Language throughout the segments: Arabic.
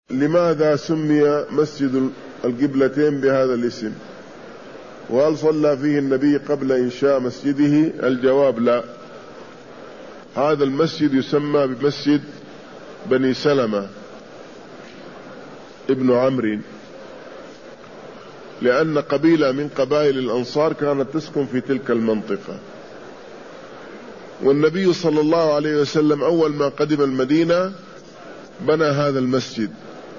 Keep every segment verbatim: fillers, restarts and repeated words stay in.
لماذا سمي مسجد القبلتين بهذا الاسم؟ وهل صلى فيه النبي قبل إنشاء مسجده؟ الجواب لا. هذا المسجد يسمى بمسجد بني سلمة ابن عمرو، لأن قبيلة من قبائل الأنصار كانت تسكن في تلك المنطقة، والنبي صلى الله عليه وسلم أول ما قدم المدينة بنى هذا المسجد،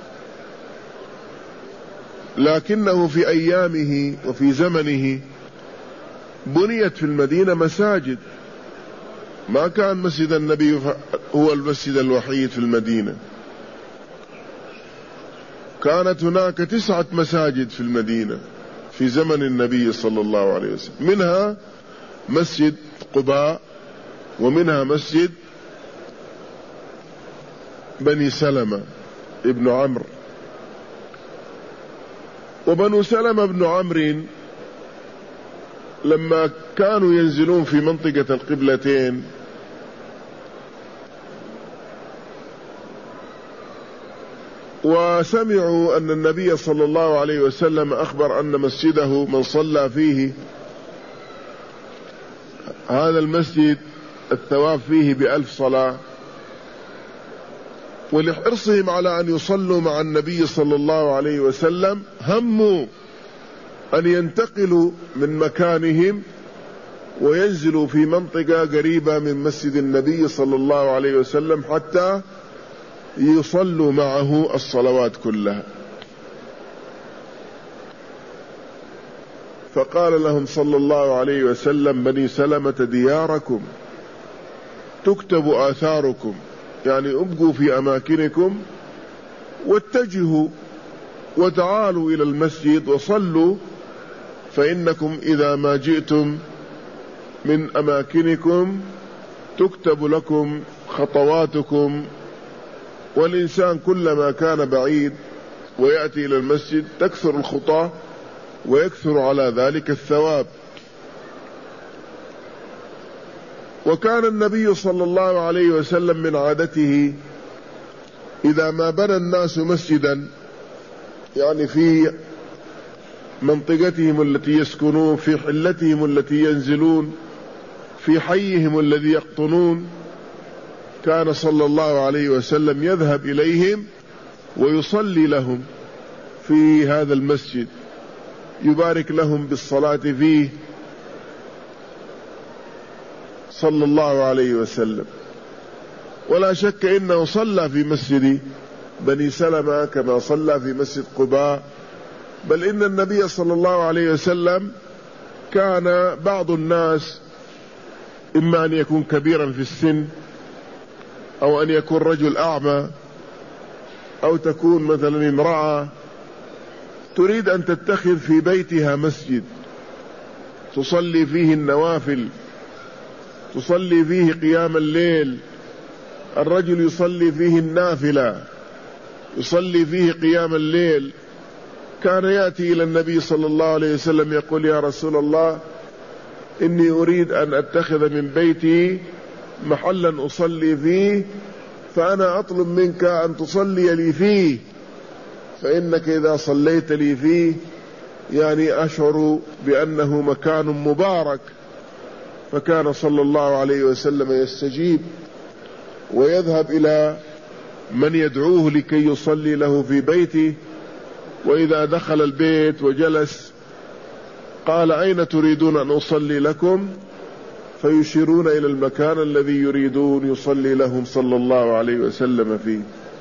لكنه في أيامه وفي زمنه بنيت في المدينة مساجد، ما كان مسجد النبي هو المسجد الوحيد في المدينة، كانت هناك تسعة مساجد في المدينة في زمن النبي صلى الله عليه وسلم، منها مسجد قباء، ومنها مسجد بني سلمة ابن عمرو. وبنو سلمة ابن عمرو لما كانوا ينزلون في منطقة القبلتين وسمعوا أن النبي صلى الله عليه وسلم أخبر أن مسجده من صلى فيه هذا المسجد الثواب فيه بألف صلاة، ولحرصهم على أن يصلوا مع النبي صلى الله عليه وسلم هموا أن ينتقلوا من مكانهم وينزلوا في منطقة قريبة من مسجد النبي صلى الله عليه وسلم حتى يصلوا معه الصلوات كلها. فقال لهم صلى الله عليه وسلم: بني سلمة دياركم تكتب آثاركم، يعني ابقوا في أماكنكم واتجهوا وتعالوا إلى المسجد وصلوا، فإنكم إذا ما جئتم من أماكنكم تكتب لكم خطواتكم، والإنسان كلما كان بعيد ويأتي إلى المسجد تكثر الخطى ويكثر على ذلك الثواب. وكان النبي صلى الله عليه وسلم من عادته إذا ما بنى الناس مسجدا، يعني في منطقتهم التي يسكنون، في حلتهم التي ينزلون، في حيهم الذي يقطنون، كان صلى الله عليه وسلم يذهب إليهم ويصلي لهم في هذا المسجد، يبارك لهم بالصلاة فيه صلى الله عليه وسلم. ولا شك إنه صلى في مسجد بني سلمة كما صلى في مسجد قباء، بل إن النبي صلى الله عليه وسلم كان بعض الناس إما أن يكون كبيرا في السن، أو أن يكون رجل أعمى، أو تكون مثلا امرأة تريد أن تتخذ في بيتها مسجد تصلي فيه النوافل، تصلي فيه قيام الليل، الرجل يصلي فيه النافلة، يصلي فيه قيام الليل، كان يأتي إلى النبي صلى الله عليه وسلم يقول: يا رسول الله، إني أريد أن أتخذ من بيتي محلا أصلي فيه، فأنا أطلب منك أن تصلي لي فيه، فإنك إذا صليت لي فيه يعني أشعر بأنه مكان مبارك. فكان صلى الله عليه وسلم يستجيب ويذهب إلى من يدعوه لكي يصلي له في بيته، وإذا دخل البيت وجلس قال: أين تريدون أن أصلي لكم؟ فيشيرون إلى المكان الذي يريدون يصلي لهم صلى الله عليه وسلم فيه.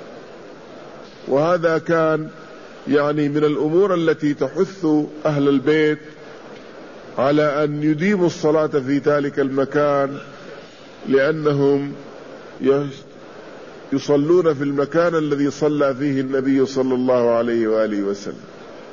وهذا كان يعني من الأمور التي تحث أهل البيت على أن يديموا الصلاة في ذلك المكان، لأنهم يصلون في المكان الذي صلى فيه النبي صلى الله عليه وآله وسلم.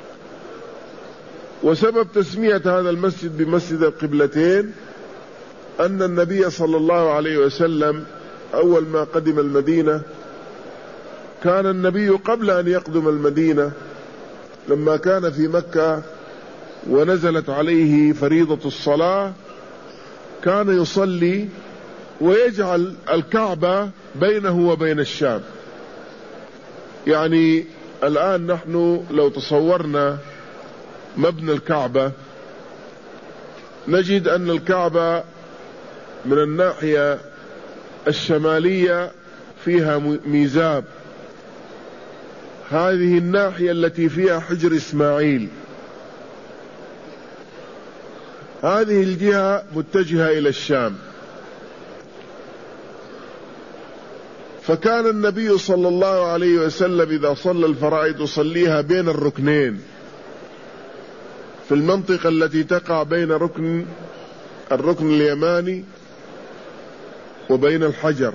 وسبب تسمية هذا المسجد بمسجد القبلتين أن النبي صلى الله عليه وسلم أول ما قدم المدينة، كان النبي قبل أن يقدم المدينة لما كان في مكة ونزلت عليه فريضة الصلاة، كان يصلي ويجعل الكعبة بينه وبين الشام، يعني الآن نحن لو تصورنا مبنى الكعبة نجد أن الكعبة من الناحية الشمالية فيها ميزاب، هذه الناحية التي فيها حجر إسماعيل، هذه الجهة متجهة إلى الشام. فكان النبي صلى الله عليه وسلم إذا صلى الفرائض يصليها بين الركنين في المنطقة التي تقع بين ركن الركن اليماني وبين الحجر.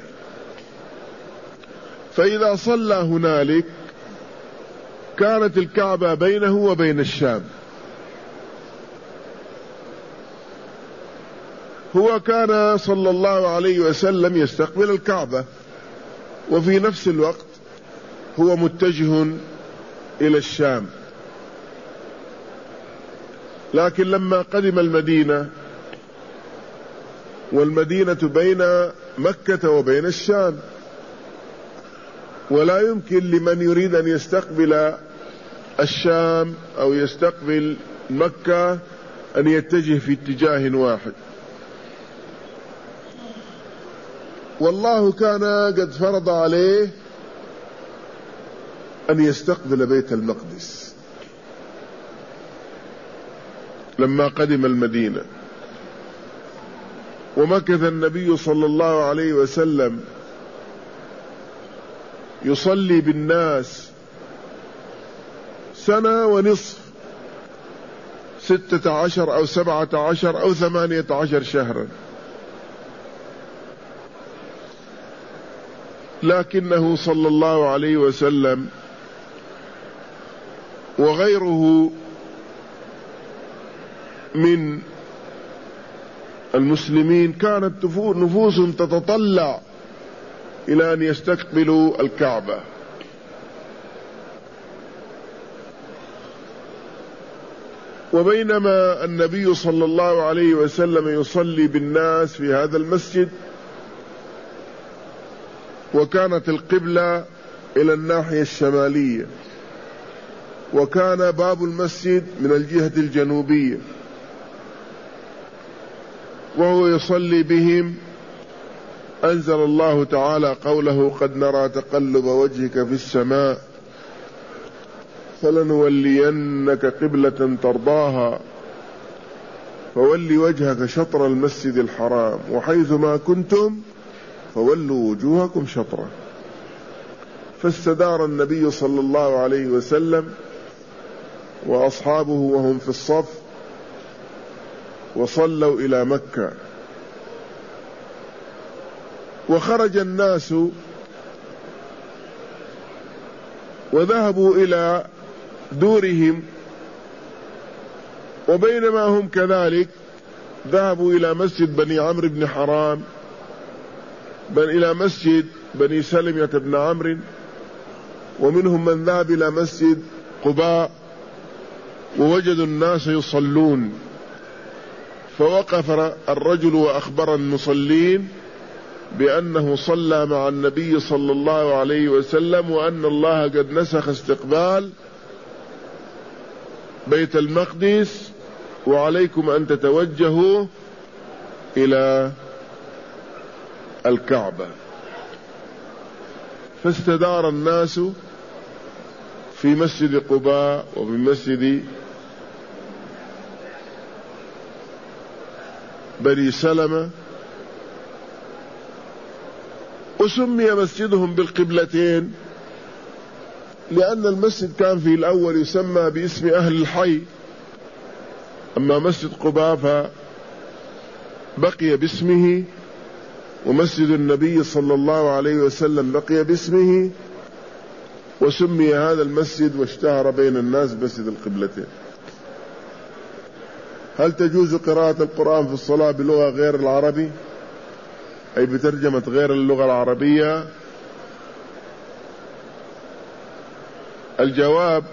فإذا صلى هنالك كانت الكعبة بينه وبين الشام. هو كان صلى الله عليه وسلم يستقبل الكعبة وفي نفس الوقت هو متجه إلى الشام، لكن لما قدم المدينة والمدينة بين مكة وبين الشام، ولا يمكن لمن يريد أن يستقبل الشام أو يستقبل مكة أن يتجه في اتجاه واحد. والله كان قد فرض عليه أن يستقبل بيت المقدس لما قدم المدينة. ومكث النبي صلى الله عليه وسلم يصلي بالناس سنة ونصف، ستة عشر أو سبعة عشر أو ثمانية عشر شهرا، لكنه صلى الله عليه وسلم وغيره من المسلمين كانت نفوس تتطلع إلى أن يستقبلوا الكعبة. وبينما النبي صلى الله عليه وسلم يصلي بالناس في هذا المسجد وكانت القبلة إلى الناحية الشمالية وكان باب المسجد من الجهة الجنوبية وهو يصلي بهم، أنزل الله تعالى قوله: قد نرى تقلب وجهك في السماء فلنولينك قبلة ترضاها فول وجهك شطر المسجد الحرام وحيث ما كنتم فولوا وجوهكم شطره. فاستدار النبي صلى الله عليه وسلم وأصحابه وهم في الصف وصلوا إلى مكة. وخرج الناس وذهبوا إلى دورهم، وبينما هم كذلك ذهبوا إلى مسجد بني عمرو بن حرام، بل إلى مسجد بني سلمة بن عمرو، ومنهم من ذهب إلى مسجد قباء، ووجدوا الناس يصلون. فوقف الرجل وأخبر المصلين بأنه صلى مع النبي صلى الله عليه وسلم وأن الله قد نسخ استقبال بيت المقدس وعليكم أن تتوجهوا إلى الكعبة. فاستدار الناس في مسجد قباء وفي مسجد بني سلمة، وسمي مسجدهم بالقبلتين لأن المسجد كان في الأول يسمى باسم أهل الحي، أما مسجد قباء فبقي باسمه، ومسجد النبي صلى الله عليه وسلم بقي باسمه، وسمي هذا المسجد واشتهر بين الناس مسجد القبلتين. هل تجوز قراءة القرآن في الصلاة بلغة غير العربي، أي بترجمة غير اللغة العربية؟ الجواب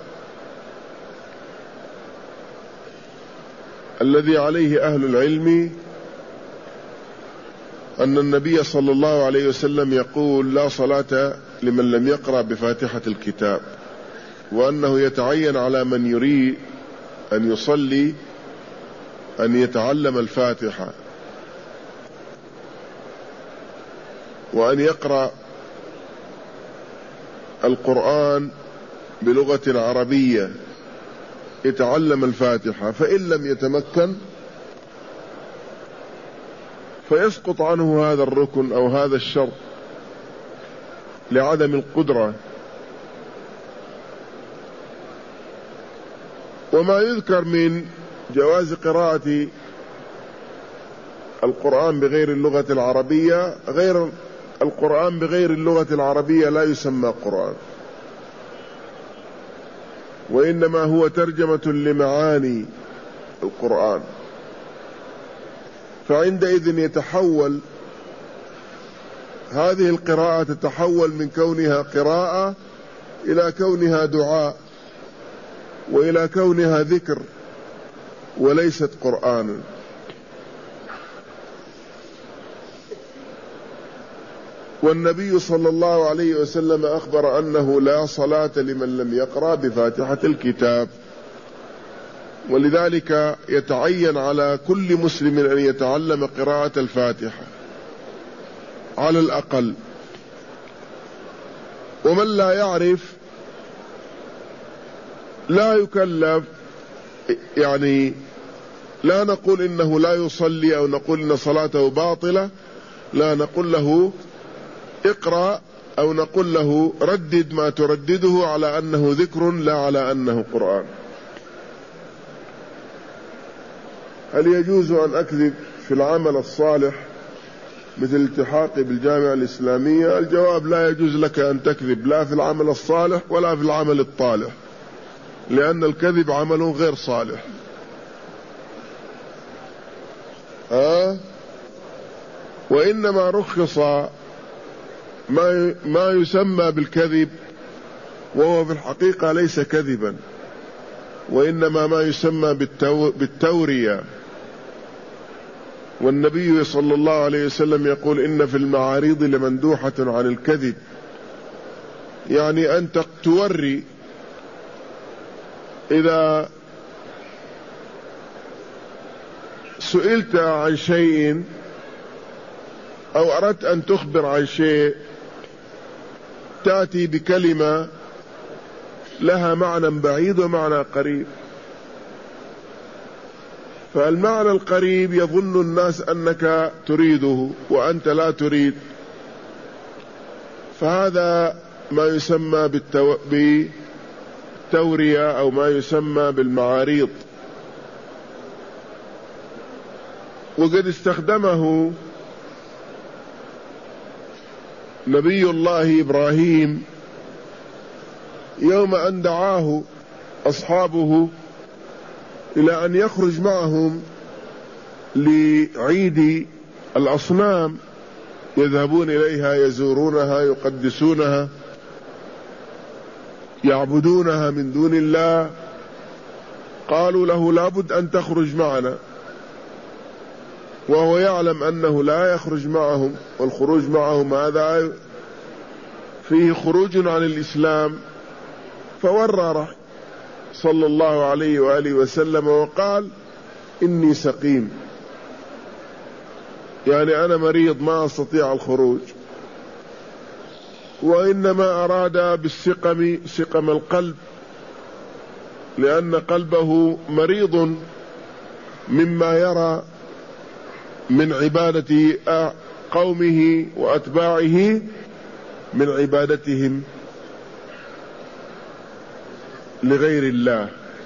الذي عليه أهل العلم أن النبي صلى الله عليه وسلم يقول: لا صلاة لمن لم يقرأ بفاتحة الكتاب، وأنه يتعين على من يريد أن يصلي أن يتعلم الفاتحة وأن يقرأ القرآن بلغة عربية، يتعلم الفاتحة، فإن لم يتمكن فيسقط عنه هذا الركن أو هذا الشرط لعدم القدرة. وما يذكر من جواز قراءة القرآن بغير اللغة العربية، غير القرآن بغير اللغة العربية لا يسمى قرآن، وإنما هو ترجمة لمعاني القرآن، فعندئذ يتحول هذه القراءة تتحول من كونها قراءة إلى كونها دعاء وإلى كونها ذكر وليست قرآنا. والنبي صلى الله عليه وسلم أخبر أنه لا صلاة لمن لم يقرأ بفاتحة الكتاب، ولذلك يتعين على كل مسلم أن يتعلم قراءة الفاتحة على الأقل. ومن لا يعرف لا يكلف، يعني لا نقول إنه لا يصلي أو نقول إن صلاته باطلة، لا، نقول له اقرأ أو نقول له ردد ما تردده على أنه ذكر لا على أنه قرآن. هل يجوز أن أكذب في العمل الصالح مثل التحاقي بالجامعة الإسلامية؟ الجواب: لا يجوز لك أن تكذب لا في العمل الصالح ولا في العمل الطالح، لأن الكذب عمل غير صالح. آه؟ وإنما رخص ما ما يسمى بالكذب، وهو في الحقيقة ليس كذبا، وإنما ما يسمى بالتو بالتورية. والنبي صلى الله عليه وسلم يقول: إن في المعاريض لمندوحة عن الكذب، يعني أنت توري. إذا سئلت عن شيء أو أردت أن تخبر عن شيء تأتي بكلمة لها معنى بعيد ومعنى قريب، فالمعنى القريب يظن الناس أنك تريده وأنت لا تريد، فهذا ما يسمى بالتو... بالتورية أو ما يسمى بالمعاريض. وقد استخدمه نبي الله إبراهيم يوم أن دعاه أصحابه إلى أن يخرج معهم لعيد الأصنام، يذهبون إليها يزورونها يقدسونها يعبدونها من دون الله. قالوا له: لابد أن تخرج معنا، وهو يعلم أنه لا يخرج معهم، والخروج معهم هذا فيه خروج عن الإسلام. فورى صلى الله عليه وآله وسلم وقال: إني سقيم، يعني أنا مريض ما أستطيع الخروج. وإنما أراد بالسقم سقم القلب، لأن قلبه مريض مما يرى من عبادة قومه وأتباعه، من عبادتهم لغير الله.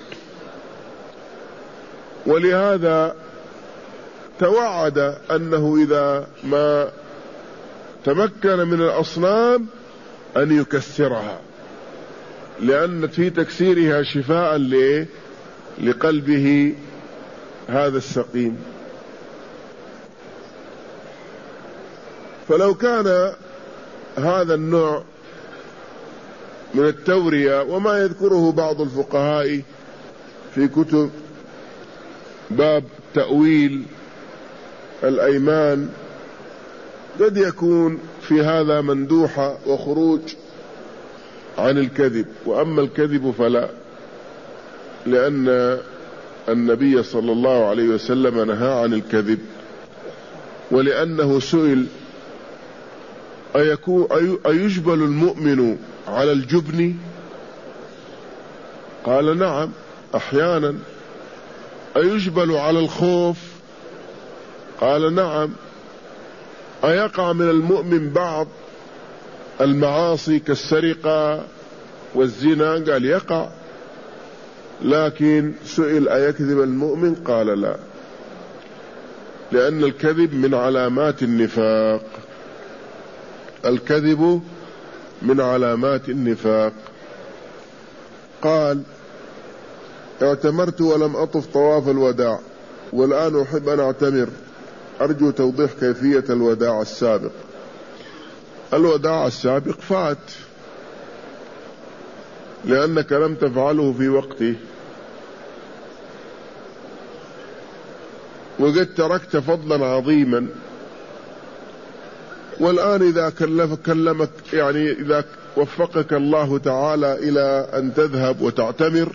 ولهذا توعد أنه إذا ما تمكن من الأصنام أن يكسرها، لأن في تكسيرها شفاء لقلبه هذا السقيم. فلو كان هذا النوع من التورية، وما يذكره بعض الفقهاء في كتب باب تأويل الأيمان قد يكون في هذا مندوحة وخروج عن الكذب، وأما الكذب فلا، لأن النبي صلى الله عليه وسلم نهى عن الكذب، ولأنه سئل أيجبل المؤمن على الجبن؟ قال نعم أحيانا. أيجبل على الخوف؟ قال نعم. أيقع من المؤمن بعض المعاصي كالسرقة والزنا؟ قال يقع. لكن سئل أيكذب المؤمن؟ قال لا، لأن الكذب من علامات النفاق، الكذب من علامات النفاق. قال اعتمرت ولم أطف طواف الوداع، والآن أحب أن أعتمر، أرجو توضيح كيفية الوداع السابق. الوداع السابق فات لأنك لم تفعله في وقته، وقد تركت فضلا عظيما، والآن إذا كلف كلمك يعني إذا وفقك الله تعالى إلى أن تذهب وتعتمر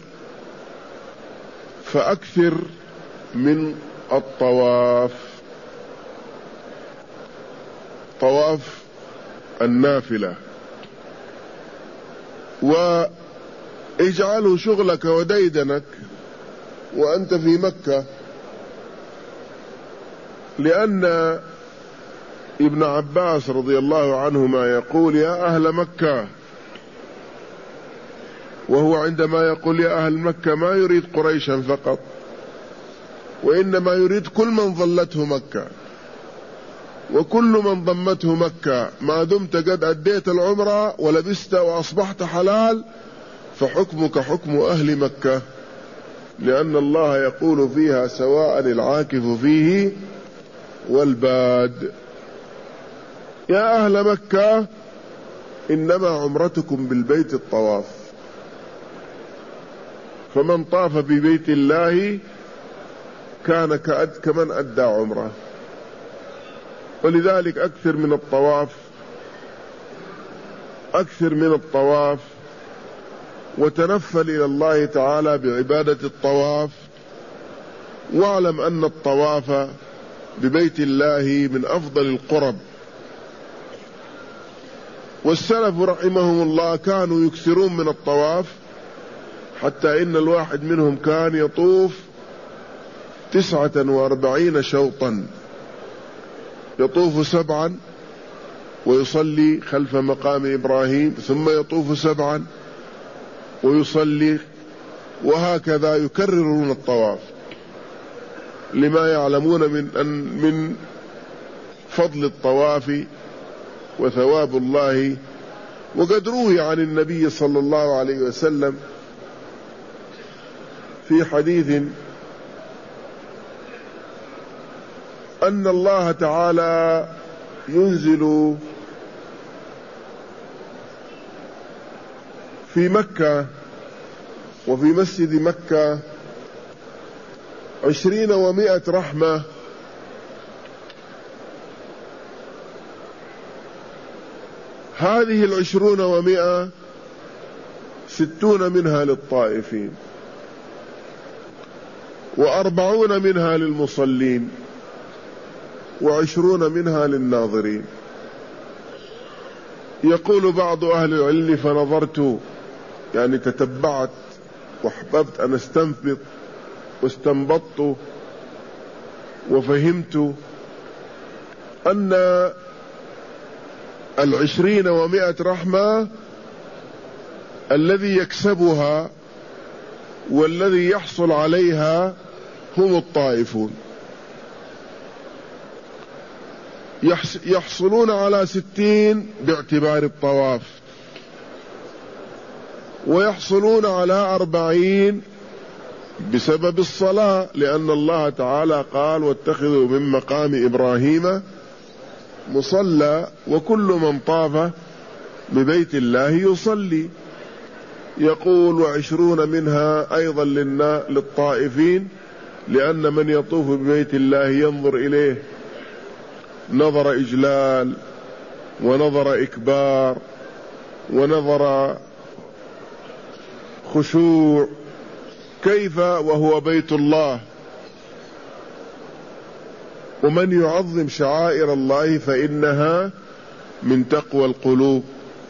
فأكثر من الطواف، طواف النافلة، واجعله شغلك وديدنك وأنت في مكة، لأن ابن عباس رضي الله عنهما يقول يا أهل مكة، وهو عندما يقول يا أهل مكة ما يريد قريشا فقط، وإنما يريد كل من ظلته مكة وكل من ضمته مكة، ما دمت قد أديت العمرة ولبست وأصبحت حلال فحكمك حكم أهل مكة، لأن الله يقول فيها سواء العاكف فيه والباد. يا أهل مكة إنما عمرتكم بالبيت الطواف، فمن طاف ببيت الله كان كأد كمن أدى عمره، ولذلك أكثر من الطواف، أكثر من الطواف وتنفل إلى الله تعالى بعبادة الطواف، واعلم أن الطواف ببيت الله من أفضل القرب. والسلف رحمهم الله كانوا يكثرون من الطواف، حتى إن الواحد منهم كان يطوف تسعة وأربعين شوطا، يطوف سبعا ويصلي خلف مقام إبراهيم، ثم يطوف سبعا ويصلي، وهكذا يكررون الطواف، لما يعلمون من أن من فضل الطواف وثواب الله. وقد روي عن النبي صلى الله عليه وسلم في حديث أن الله تعالى ينزل في مكة وفي مسجد مكة عشرين ومائة رحمة، هذه العشرون ومائة ستون منها للطائفين، وأربعون منها للمصلين، وعشرون منها للناظرين. يقول بعض أهل العلم فنظرت، يعني تتبعت واحببت أن استنبط واستنبطت وفهمت أن العشرين ومائة رحمة الذي يكسبها والذي يحصل عليها هم الطائفون، يحصلون على ستين باعتبار الطواف، ويحصلون على أربعين بسبب الصلاة، لأن الله تعالى قال واتخذوا من مقام إبراهيم مصلى، وكل من طاف ببيت الله يصلي. يقول وعشرون منها أيضا للطائفين، لأن من يطوف ببيت الله ينظر إليه نظر إجلال ونظر إكبار ونظر خشوع، كيف وهو بيت الله؟ ومن يعظم شعائر الله فإنها من تقوى القلوب.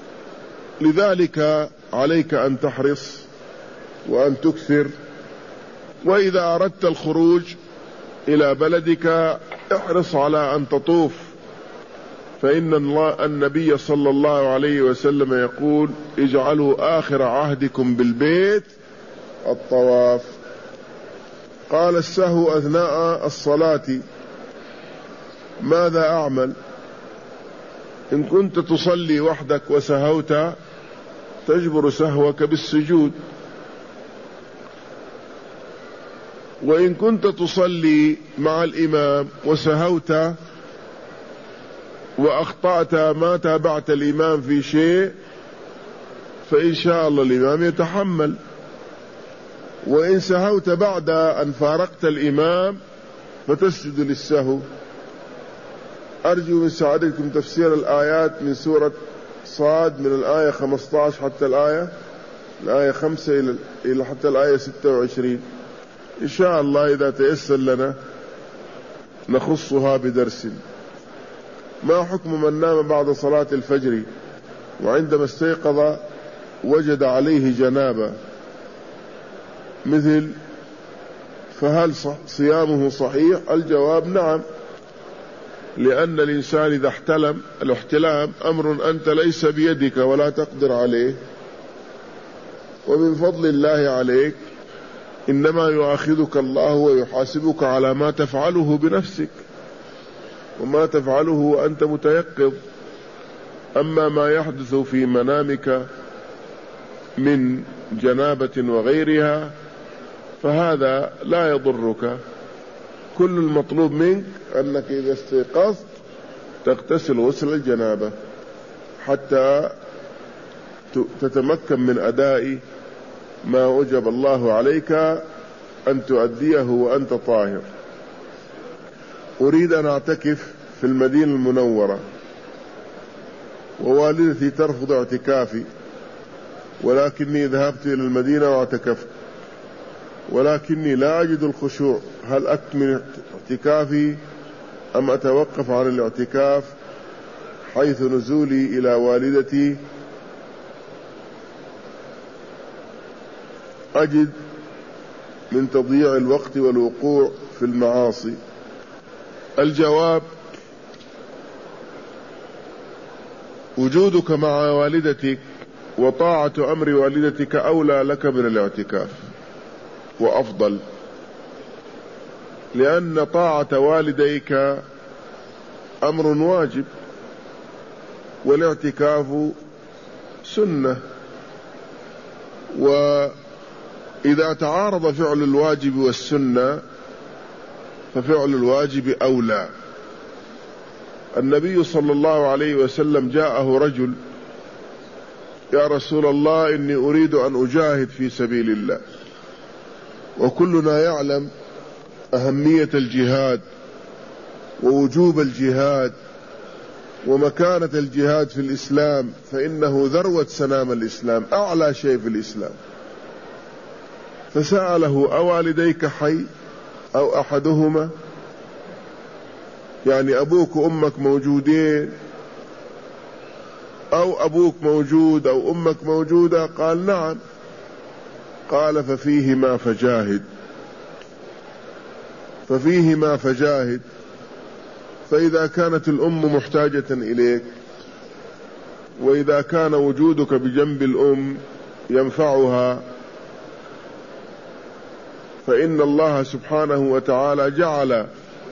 لذلك عليك أن تحرص وأن تكثر، وإذا أردت الخروج إلى بلدك احرص على أن تطوف، فإن الله النبي صلى الله عليه وسلم يقول: اجعلوا آخر عهدكم بالبيت الطواف. قال: السهو أثناء الصلاة ماذا أعمل؟ إن كنت تصلي وحدك وسهوت تجبر سهوك بالسجود، وإن كنت تصلي مع الإمام وسهوت وأخطأت ما تابعت الإمام في شيء فإن شاء الله الإمام يتحمل، وإن سهوت بعد أن فارقت الإمام فتسجد للسهو. أرجو من سعادتكم تفسير الآيات من سورة صاد من الآية خمسة عشر حتى الآية الآية خمسة إلى حتى الآية ستة وعشرين إن شاء الله. إذا تيسر لنا نخصها بدرس. ما حكم من نام بعد صلاة الفجر وعندما استيقظ وجد عليه جنابة مثل، فهل صيامه صحيح؟ الجواب نعم، لأن الإنسان إذا احتلم، الاحتلام أمر أنت ليس بيدك ولا تقدر عليه، ومن فضل الله عليك إنما يؤاخذك الله ويحاسبك على ما تفعله بنفسك وما تفعله وأنت متيقظ. أما ما يحدث في منامك من جنابة وغيرها فهذا لا يضرك. كل المطلوب منك أنك إذا استيقظت تغتسل غسل الجنابة حتى تتمكن من أداء ما وجب الله عليك أن تؤديه وأنت طاهر. أريد أن أعتكف في المدينة المنورة ووالدتي ترفض اعتكافي، ولكني ذهبت إلى المدينة واعتكفت ولكني لا أجد الخشوع. هل أكمل اعتكافي أم أتوقف عن الاعتكاف حيث نزولي إلى والدتي أجد من تضييع الوقت والوقوع في المعاصي؟ الجواب: وجودك مع والدتك وطاعة أمر والدتك أولى لك من الاعتكاف وأفضل، لأن طاعة والديك أمر واجب والاعتكاف سنة، وإذا تعارض فعل الواجب والسنة ففعل الواجب أولى. النبي صلى الله عليه وسلم جاءه رجل: يا رسول الله إني أريد أن أجاهد في سبيل الله، وكلنا يعلم أهمية الجهاد ووجوب الجهاد ومكانة الجهاد في الإسلام، فإنه ذروة سنام الإسلام، أعلى شيء في الإسلام. فسأله: أوالديك حي أو أحدهما؟ يعني أبوك وأمك موجودين أو أبوك موجود أو أمك موجودة؟ قال: نعم. قال: ففيهما فجاهد ففيهما فجاهد فإذا كانت الأم محتاجة إليك وإذا كان وجودك بجنب الأم ينفعها، فإن الله سبحانه وتعالى جعل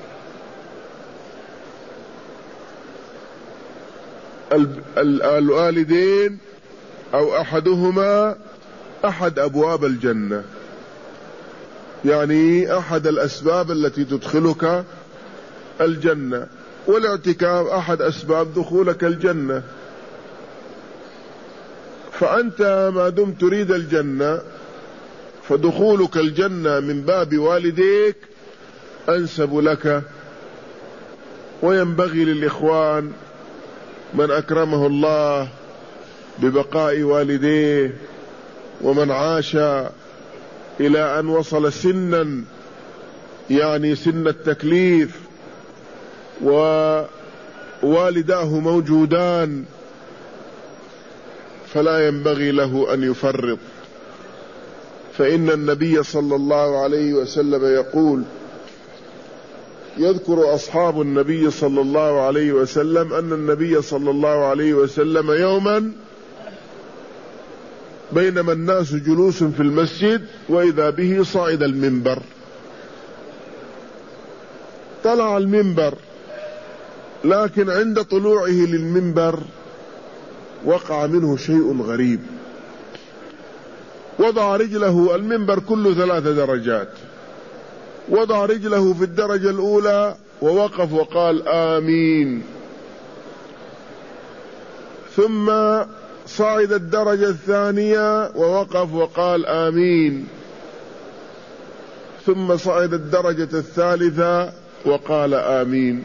الوالدين أو أحدهما أحد أبواب الجنة، يعني أحد الأسباب التي تدخلك الجنة، والاعتكاف أحد أسباب دخولك الجنة. فأنت ما دمت تريد الجنة فدخولك الجنة من باب والديك أنسب لك وينبغي للإخوان من أكرمه الله ببقاء والديه ومن عاش إلى أن وصل سنا يعني سن التكليف ووالداه موجودان فلا ينبغي له أن يفرط، فإن النبي صلى الله عليه وسلم يقول، يذكر أصحاب النبي صلى الله عليه وسلم أن النبي صلى الله عليه وسلم يوما بينما الناس جلوس في المسجد وإذا به صعد المنبر، طلع المنبر، لكن عند طلوعه للمنبر وقع منه شيء غريب، وضع رجله، المنبر كله ثلاث درجات، وضع رجله في الدرجة الأولى ووقف وقال آمين، ثم صعد الدرجة الثانية ووقف وقال آمين، ثم صعد الدرجة الثالثة وقال آمين،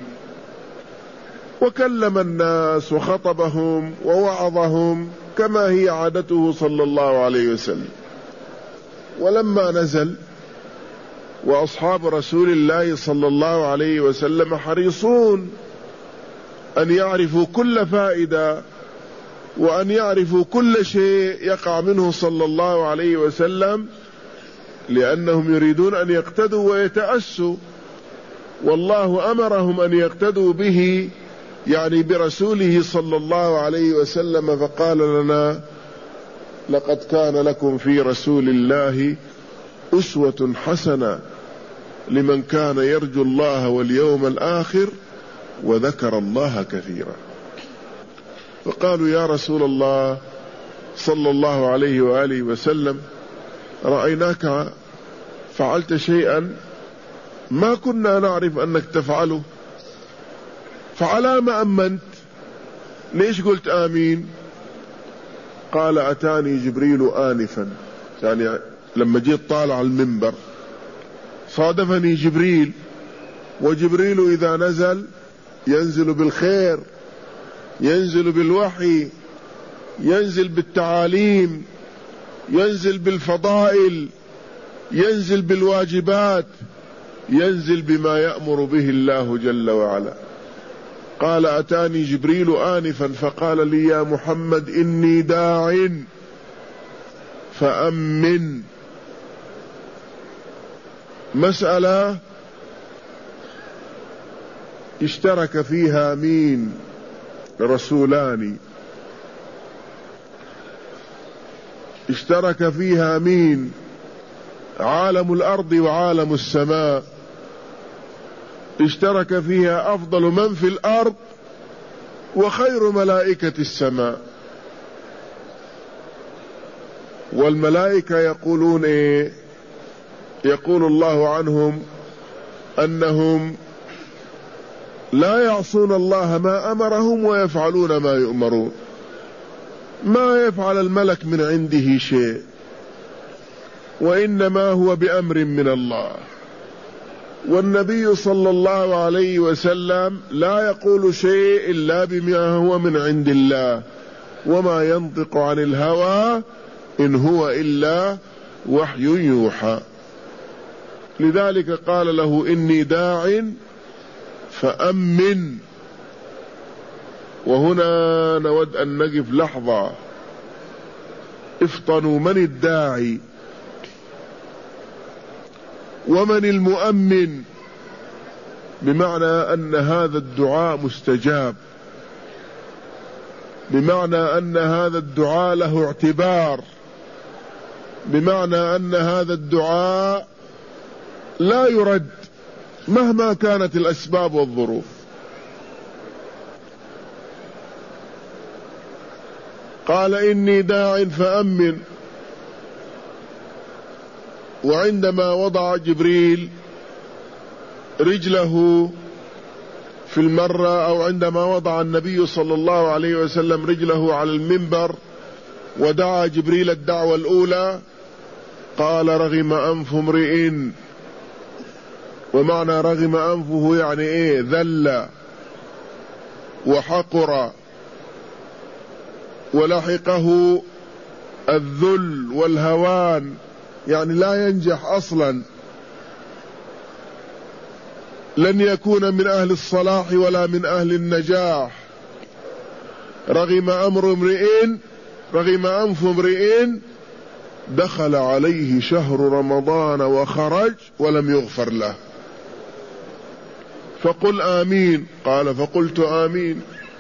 وكلم الناس وخطبهم ووعظهم كما هي عادته صلى الله عليه وسلم. ولما نزل وأصحاب رسول الله صلى الله عليه وسلم حريصون أن يعرفوا كل فائدة وأن يعرفوا كل شيء يقع منه صلى الله عليه وسلم، لأنهم يريدون أن يقتدوا ويتأسوا، والله أمرهم أن يقتدوا به يعني برسوله صلى الله عليه وسلم، فقال لنا لقد كان لكم في رسول الله أسوة حسنة لمن كان يرجو الله واليوم الآخر وذكر الله كثيرا. فقالوا يا رسول الله صلى الله عليه وآله وسلم رأيناك فعلت شيئا ما كنا نعرف أنك تفعله، فعلى ما أمنت؟ ليش قلت آمين؟ قال أتاني جبريل آنفا، يعني لما جيت طالع المنبر صادفني جبريل، وجبريل إذا نزل ينزل بالخير، ينزل بالوحي، ينزل بالتعاليم، ينزل بالفضائل، ينزل بالواجبات، ينزل بما يأمر به الله جل وعلا. قال أتاني جبريل آنفا فقال لي يا محمد إني داع فأمن. مسألة اشترك فيها مين؟ رسولان. اشترك فيها مين؟ عالم الأرض وعالم السماء. اشترك فيها أفضل من في الأرض وخير ملائكة السماء. والملائكة يقولون ايه؟ يقول الله عنهم أنهم لا يعصون الله ما أمرهم ويفعلون ما يؤمرون. ما يفعل الملك من عنده شيء، وإنما هو بأمر من الله. والنبي صلى الله عليه وسلم لا يقول شيء إلا بما هو من عند الله، وما ينطق عن الهوى إن هو إلا وحي يوحى. لذلك قال له إني داع فأمن. وهنا نود أن نقف لحظة، افطنوا، من الداعي ومن المؤمن؟ بمعنى أن هذا الدعاء مستجاب، بمعنى أن هذا الدعاء له اعتبار، بمعنى أن هذا الدعاء لا يرد مهما كانت الأسباب والظروف. قال إني داع فأمن. وعندما وضع جبريل رجله في المرة، أو عندما وضع النبي صلى الله عليه وسلم رجله على المنبر ودعا جبريل الدعوة الأولى، قال رغم أنف امرئ. ومعنى رغم أنفه يعني إيه؟ ذل وحقر ولحقه الذل والهوان، يعني لا ينجح أصلا، لن يكون من أهل الصلاح ولا من أهل النجاح. رغم أمر امرئ رغم أنف امرئ دخل عليه شهر رمضان وخرج ولم يغفر له، فقل آمين. قال فقلت آمين.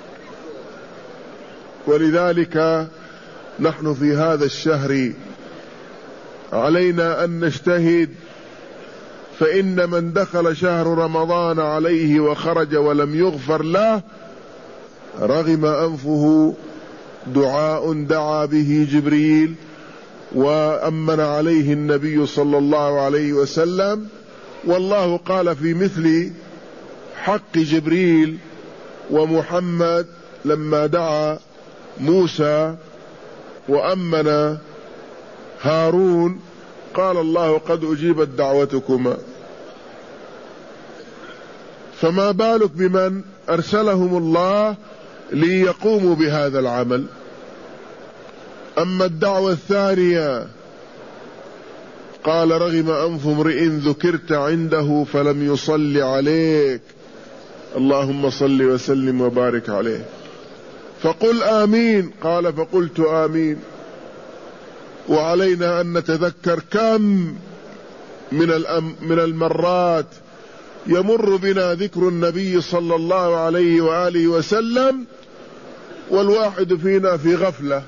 ولذلك نحن في هذا الشهر علينا أن نجتهد، فإن من دخل شهر رمضان عليه وخرج ولم يغفر له رغم أنفه دعاء دعا به جبريل وأمن عليه النبي صلى الله عليه وسلم، والله قال في مثل حق جبريل ومحمد لما دعا موسى وأمن هارون، قال الله قد أجيبت دعوتكما. فما بالك بمن أرسلهم الله ليقوموا بهذا العمل. أما الدعوة الثانية قال رغم أنف امرئ ذكرت عنده فلم يصل عليك، اللهم صل وسلم وبارك عليه، فقل آمين. قال فقلت آمين. وعلينا أن نتذكر كم من الأم من المرات يمر بنا ذكر النبي صلى الله عليه وآله وسلم والواحد فينا في غفلة،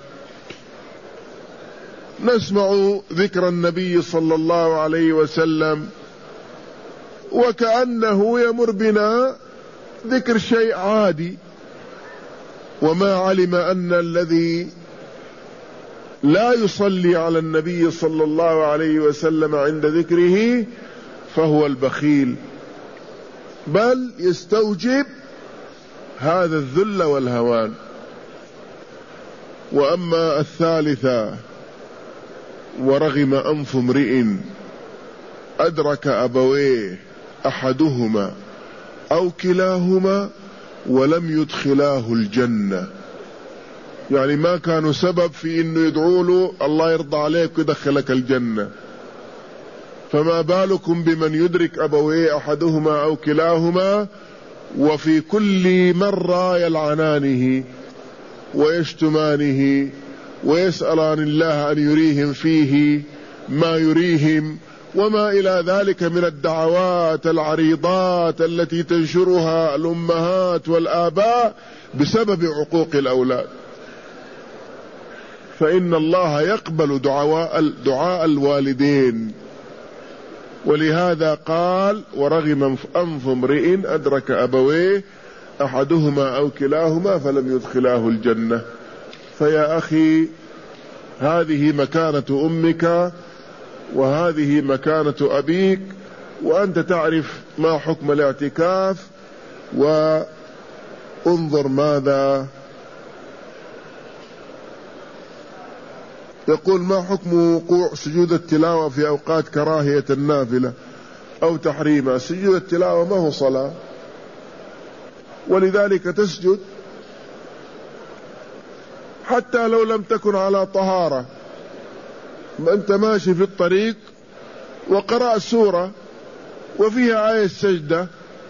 نسمع ذكر النبي صلى الله عليه وسلم وكأنه يمر بنا ذكر شيء عادي، وما علم أن الذي لا يصلي على النبي صلى الله عليه وسلم عند ذكره فهو البخيل، بل يستوجب هذا الذل والهوان. وأما الثالثة ورغم أنف امرئ أدرك أبويه أحدهما أو كلاهما ولم يدخلاه الجنة، يعني ما كانوا سبب في انه يدعوا له الله يرضى عليك ويدخلك الجنة، فما بالكم بمن يدرك أبويه أحدهما أو كلاهما وفي كل مرة يلعنانه ويشتمانه ويسألان الله أن يريهم فيه ما يريهم وما إلى ذلك من الدعوات العريضات التي تنشرها الأمهات والآباء بسبب عقوق الأولاد. فإن الله يقبل دعاء دعاء الوالدين، ولهذا قال ورغم أنف امرئ أدرك أبويه أحدهما أو كلاهما فلم يدخلاه الجنة. فيا أخي هذه مكانة أمك وهذه مكانة أبيك، وأنت تعرف ما حكم الاعتكاف، وانظر ماذا يقول. ما حكم وقوع سجود التلاوة في أوقات كراهية النافلة أو تحريمها؟ سجود التلاوة ما هو صلاة، ولذلك تسجد حتى لو لم تكن على طهارة. ما أنت ماشي في الطريق وقرأ سورة وفيها آية السجدة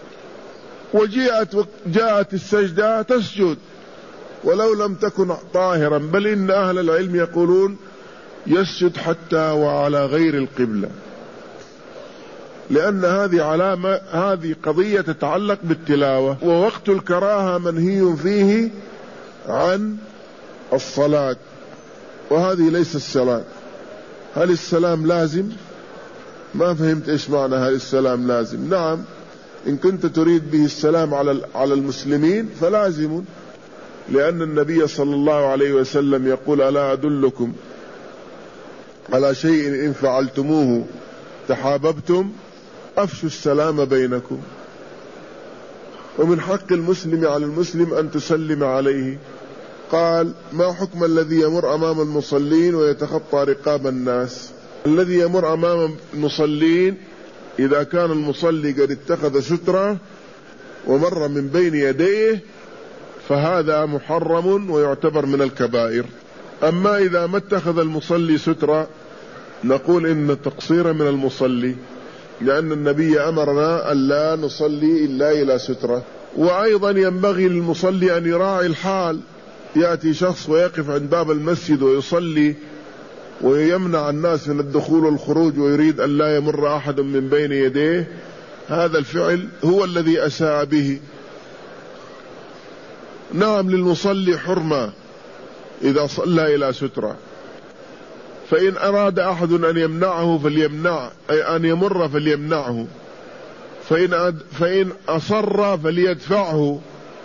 وجاءت جاءت السجدة تسجد ولو لم تكن طاهرا، بل إن أهل العلم يقولون يسجد حتى وعلى غير القبلة، لأن هذه علامة، هذه قضية تتعلق بالتلاوة. ووقت الكراهة منهي فيه عن الصلاة، وهذه ليس الصلاة. هل السلام لازم؟ ما فهمت إيش معنى هل السلام لازم. نعم، إن كنت تريد به السلام على على المسلمين فلازم، لأن النبي صلى الله عليه وسلم يقول ألا أدلكم على شيء إن فعلتموه تحاببتم أفشوا السلام بينكم. ومن حق المسلم على المسلم أن تسلم عليه. قال ما حكم الذي يمر أمام المصلين ويتخطى رقاب الناس؟ الذي يمر أمام المصلين إذا كان المصلي قد اتخذ سترة ومر من بين يديه فهذا محرم ويعتبر من الكبائر. أما إذا ما اتخذ المصلي سترة نقول إن التقصير من المصلي، لأن النبي أمرنا أن لا نصلي إلا إلى سترة. وأيضا ينبغي للمصلي أن يراعي الحال، يأتي شخص ويقف عند باب المسجد ويصلي ويمنع الناس من الدخول والخروج ويريد أن لا يمر أحد من بين يديه، هذا الفعل هو الذي أساء به. نعم للمصلي حرمة إذا صلى إلى سترة، فإن أراد أحد أن يمنعه فليمنع، أي أن يمر فليمنعه، فإن فإن أصر فليدفعه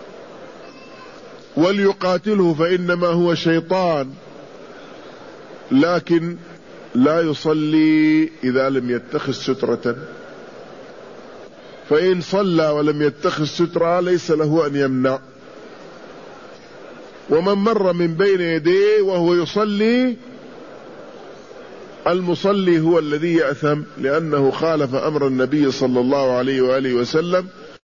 وليقاتله فإنما هو شيطان، لكن لا يصلي إذا لم يتخذ سترة. فإن صلى ولم يتخذ سترة ليس له أن يمنع. ومن مر من بين يديه وهو يصلي، المصلي هو الذي يأثم، لأنه خالف أمر النبي صلى الله عليه وآله وسلم